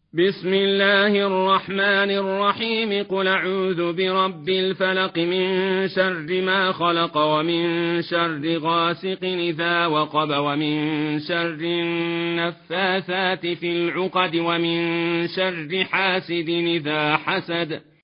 بسم الله الرحمن الرحيم. قل أعوذ برب الفلق من شر ما خلق ومن شر غاسق إذا وقب ومن شر النفاثات في العقد ومن شر حاسد إذا حسد.